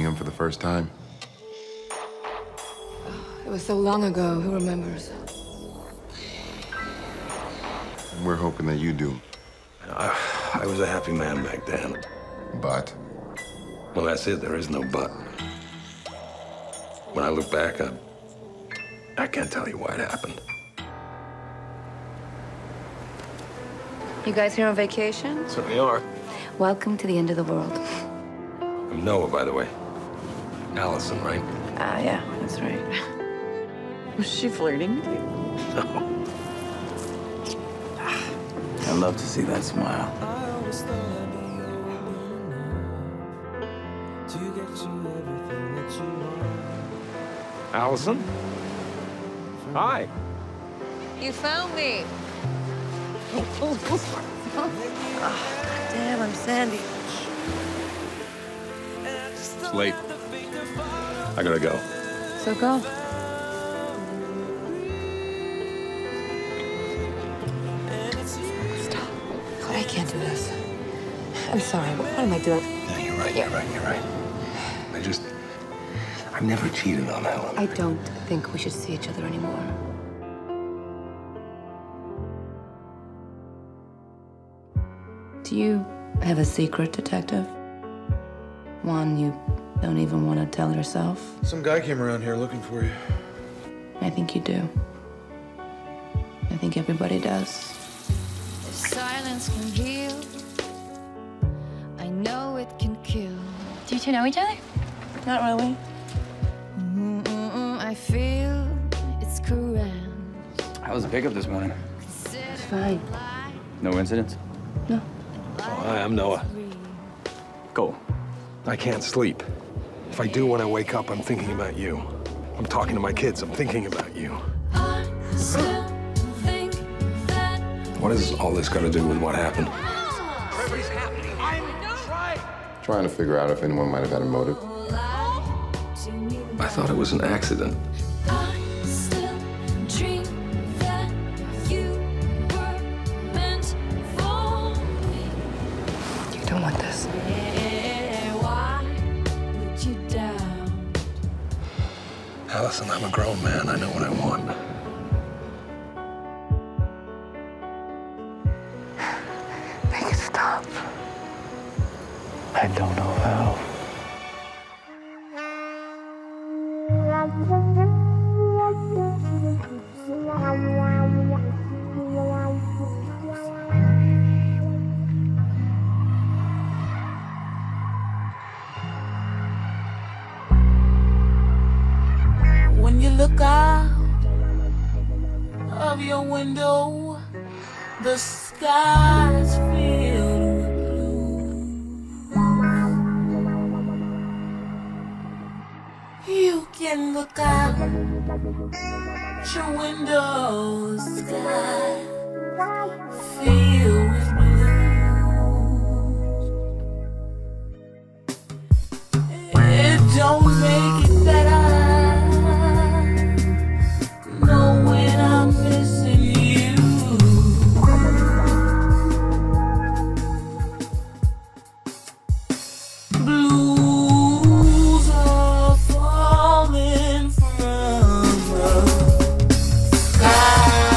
him for the first time? It was so long ago. Who remembers? And we're hoping that you do. I was a happy man back then. But? Well, that's it. There is no but. When I look back, I can't tell you why it happened. You guys here on vacation? Certainly are. Welcome to the end of the world. I'm Noah, by the way. Allison, right? Yeah, that's right. Was she flirting with you? No. I love to see that smile. Allison? Hi. You found me. Damn, I'm Sandy. It's late. I gotta go. So go. Stop. God, I can't do this. I'm sorry. What am I doing? No, you're right, you're right. I've never cheated on Helen. I don't think we should see each other anymore. Do you have a secret, Detective? One you don't even want to tell yourself? Some guy came around here looking for you. I think you do. I think everybody does. Silence can heal. I know it can kill. Do you two know each other? Not really. I feel it's correct. How was the pickup this morning? It's fine. No incidents? No. Oh, hi, I'm Noah. Cool. I can't sleep. If I do when I wake up, I'm thinking about you. I'm talking to my kids, I'm thinking about you. I still think that What has all this got to do with what happened? Trying to figure out if anyone might have had a motive. I thought it was an accident. I still dream that you were meant for me. You don't want this. Why would you doubt? Allison, I'm a grown man. I know what I want. Make it stop. I don't know how. When you look out of your window, the sky's filled with blue. You can look out your window, the sky filled with blue. It don't make it better. When I'm missing you, blues are falling from the sky.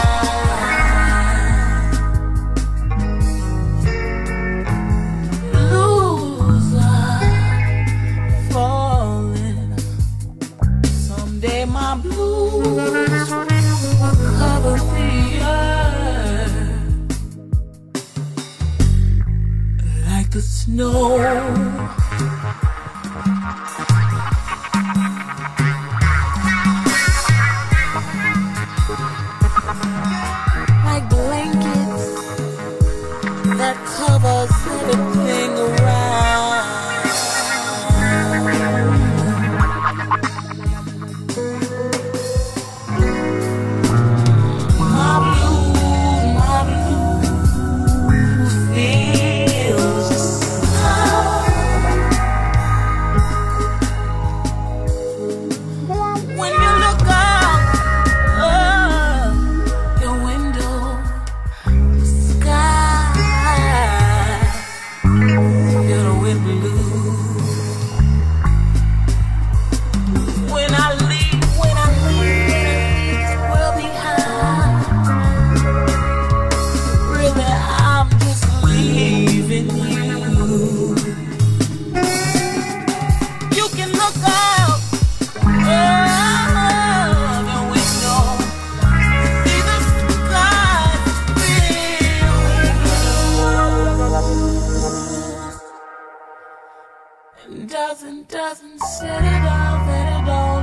Blues are falling. Someday my blues cover the earth like the snow. Like blankets that covers everything around. My blues feels just out of the window. See the sky filled with blue. And doesn't set it off at all.